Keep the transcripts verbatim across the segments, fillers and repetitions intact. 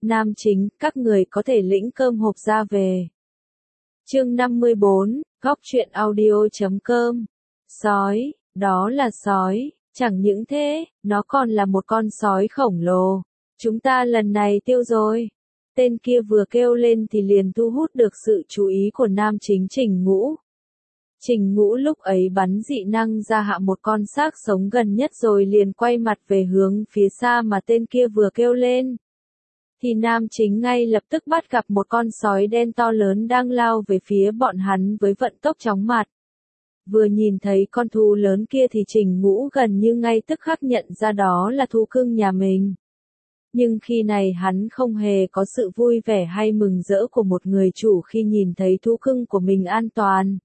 Nam chính, các người có thể lĩnh cơm hộp ra về. Chương năm mươi bốn, góc truyện audio chấm com. Sói, đó là sói, chẳng những thế, nó còn là một con sói khổng lồ. Chúng ta lần này tiêu rồi. Tên kia vừa kêu lên thì liền thu hút được sự chú ý của nam chính Trình Ngũ. Trình Ngũ lúc ấy bắn dị năng ra hạ một con xác sống gần nhất rồi liền quay mặt về hướng phía xa mà tên kia vừa kêu lên. Thì nam chính ngay lập tức bắt gặp một con sói đen to lớn đang lao về phía bọn hắn với vận tốc chóng mặt. Vừa nhìn thấy con thú lớn kia thì Trình Ngũ gần như ngay tức khắc nhận ra đó là thú cưng nhà mình. Nhưng khi này hắn không hề có sự vui vẻ hay mừng rỡ của một người chủ khi nhìn thấy thú cưng của mình an toàn.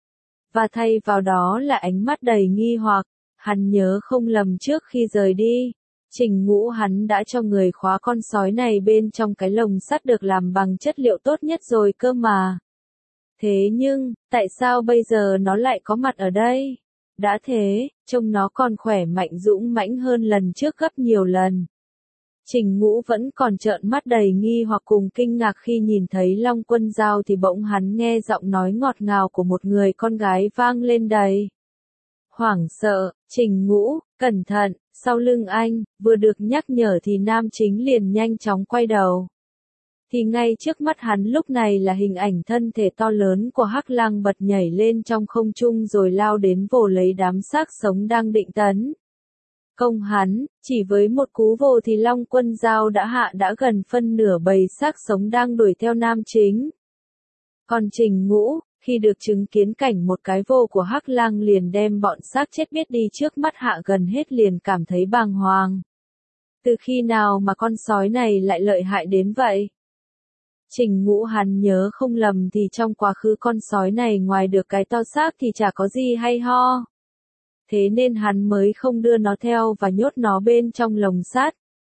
Và thay vào đó là ánh mắt đầy nghi hoặc, hắn nhớ không lầm trước khi rời đi. Trình Ngũ hắn đã cho người khóa con sói này bên trong cái lồng sắt được làm bằng chất liệu tốt nhất rồi cơ mà. Thế nhưng, tại sao bây giờ nó lại có mặt ở đây? Đã thế, trông nó còn khỏe mạnh dũng mãnh hơn lần trước gấp nhiều lần. Trình Ngũ vẫn còn trợn mắt đầy nghi hoặc cùng kinh ngạc khi nhìn thấy Long Quân Dao thì bỗng hắn nghe giọng nói ngọt ngào của một người con gái vang lên đầy. Hoảng sợ, Trình Ngũ, cẩn thận, sau lưng anh, vừa được nhắc nhở thì nam chính liền nhanh chóng quay đầu. Thì ngay trước mắt hắn lúc này là hình ảnh thân thể to lớn của Hắc Lang bật nhảy lên trong không trung rồi lao đến vồ lấy đám xác sống đang định tấn công hắn, chỉ với một cú vồ thì Long Quân Dao đã hạ đã gần phân nửa bầy xác sống đang đuổi theo nam chính. Còn Trình Ngũ, khi được chứng kiến cảnh một cái vồ của Hắc Lang liền đem bọn xác chết biết đi trước mắt hạ gần hết liền cảm thấy bàng hoàng. Từ khi nào mà con sói này lại lợi hại đến vậy? Trình Ngũ hắn nhớ không lầm thì trong quá khứ con sói này ngoài được cái to xác thì chả có gì hay ho. Thế nên hắn mới không đưa nó theo và nhốt nó bên trong lồng sắt.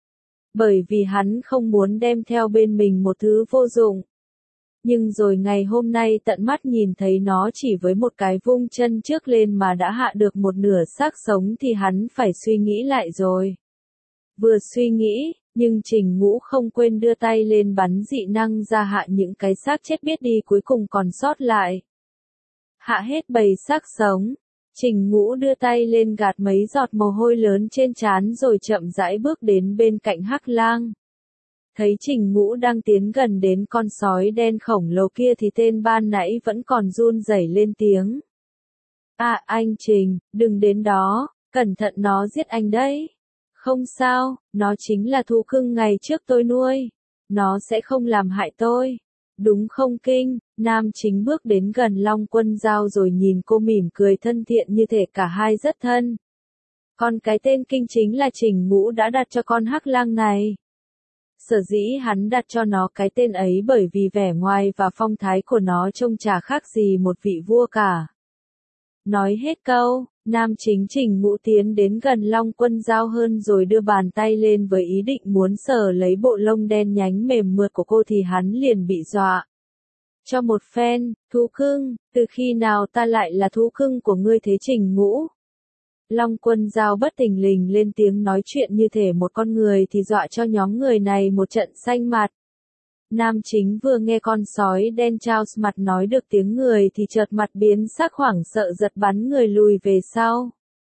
Bởi vì hắn không muốn đem theo bên mình một thứ vô dụng. Nhưng rồi ngày hôm nay tận mắt nhìn thấy nó chỉ với một cái vung chân trước lên mà đã hạ được một nửa xác sống thì hắn phải suy nghĩ lại rồi. Vừa suy nghĩ, nhưng Trình Ngũ không quên đưa tay lên bắn dị năng ra hạ những cái xác chết biết đi cuối cùng còn sót lại. Hạ hết bầy xác sống. Trình Ngũ đưa tay lên gạt mấy giọt mồ hôi lớn trên trán rồi chậm rãi bước đến bên cạnh Hắc Lang. Thấy Trình Ngũ đang tiến gần đến con sói đen khổng lồ kia thì tên ban nãy vẫn còn run rẩy lên tiếng. À anh Trình, đừng đến đó, cẩn thận nó giết anh đấy. Không sao, nó chính là thú cưng ngày trước tôi nuôi. Nó sẽ không làm hại tôi. Đúng không Kinh? Nam chính bước đến gần Long Quân Dao rồi nhìn cô mỉm cười thân thiện như thể cả hai rất thân. Còn cái tên Kinh chính là Trình Ngũ đã đặt cho con Hắc Lang này. Sở dĩ hắn đặt cho nó cái tên ấy bởi vì vẻ ngoài và phong thái của nó trông chả khác gì một vị vua cả. Nói hết câu, nam chính Trình Ngũ tiến đến gần Long Quân Dao hơn rồi đưa bàn tay lên với ý định muốn sờ lấy bộ lông đen nhánh mềm mượt của cô thì hắn liền bị dọa. Cho một phen, thú cưng, từ khi nào ta lại là thú cưng của ngươi thế Trình Ngũ? Long Quân Dao bất thình lình lên tiếng nói chuyện như thể một con người thì dọa cho nhóm người này một trận xanh mặt. Nam chính vừa nghe con sói đen trao mặt nói được tiếng người thì chợt mặt biến sắc hoảng sợ giật bắn người lùi về sau.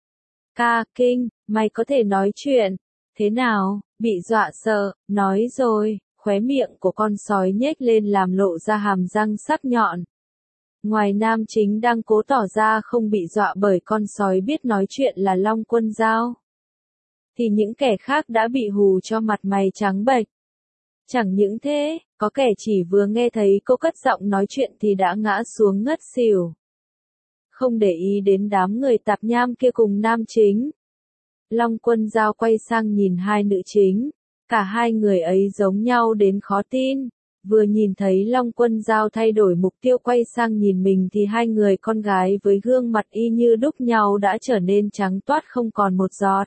Ca Kinh, mày có thể nói chuyện. Thế nào, bị dọa sợ, nói rồi, khóe miệng của con sói nhếch lên làm lộ ra hàm răng sắc nhọn. Ngoài nam chính đang cố tỏ ra không bị dọa bởi con sói biết nói chuyện là Long Quân Dao, thì những kẻ khác đã bị hù cho mặt mày trắng bệch. Chẳng những thế, có kẻ chỉ vừa nghe thấy cô cất giọng nói chuyện thì đã ngã xuống ngất xỉu. Không để ý đến đám người tạp nham kia cùng nam chính. Long Quân Dao quay sang nhìn hai nữ chính. Cả hai người ấy giống nhau đến khó tin. Vừa nhìn thấy Long Quân Dao thay đổi mục tiêu quay sang nhìn mình thì hai người con gái với gương mặt y như đúc nhau đã trở nên trắng toát không còn một giọt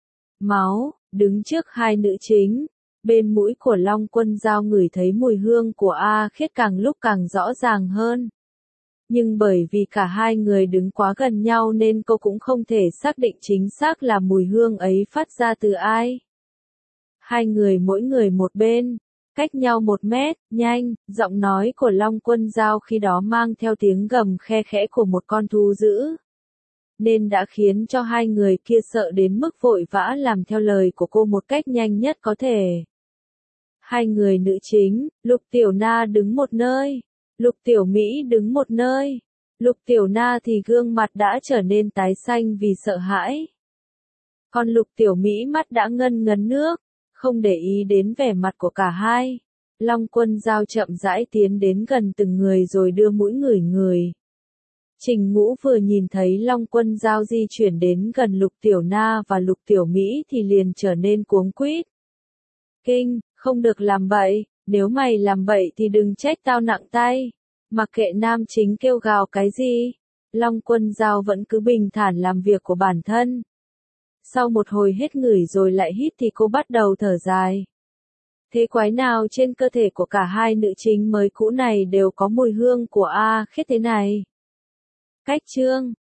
máu, đứng trước hai nữ chính. Bên mũi của Long Quân Dao ngửi thấy mùi hương của A Khiết càng lúc càng rõ ràng hơn. Nhưng bởi vì cả hai người đứng quá gần nhau nên cô cũng không thể xác định chính xác là mùi hương ấy phát ra từ ai. Hai người mỗi người một bên, Cách nhau một mét, nhanh, giọng nói của Long Quân Dao khi đó mang theo tiếng gầm khe khẽ của một con thú dữ. Nên đã khiến cho hai người kia sợ đến mức vội vã làm theo lời của cô một cách nhanh nhất có thể. Hai người nữ chính, Lục Tiểu Na đứng một nơi, Lục Tiểu Mỹ đứng một nơi. Lục Tiểu Na thì gương mặt đã trở nên tái xanh vì sợ hãi. Còn Lục Tiểu Mỹ mắt đã ngân ngấn nước, không để ý đến vẻ mặt của cả hai. Long Quân Dao chậm rãi tiến đến gần từng người rồi đưa mũi ngửi người. Trình Ngũ vừa nhìn thấy Long Quân Dao di chuyển đến gần Lục Tiểu Na và Lục Tiểu Mỹ thì liền trở nên cuống quýt. Kinh, không được làm bậy, nếu mày làm bậy thì đừng trách tao nặng tay. Mặc kệ nam chính kêu gào cái gì, Long Quân Dao vẫn cứ bình thản làm việc của bản thân. Sau một hồi hết ngửi rồi lại hít thì cô bắt đầu thở dài. Thế quái nào trên cơ thể của cả hai nữ chính mới cũ này đều có mùi hương của A Khiết thế này? Cách chương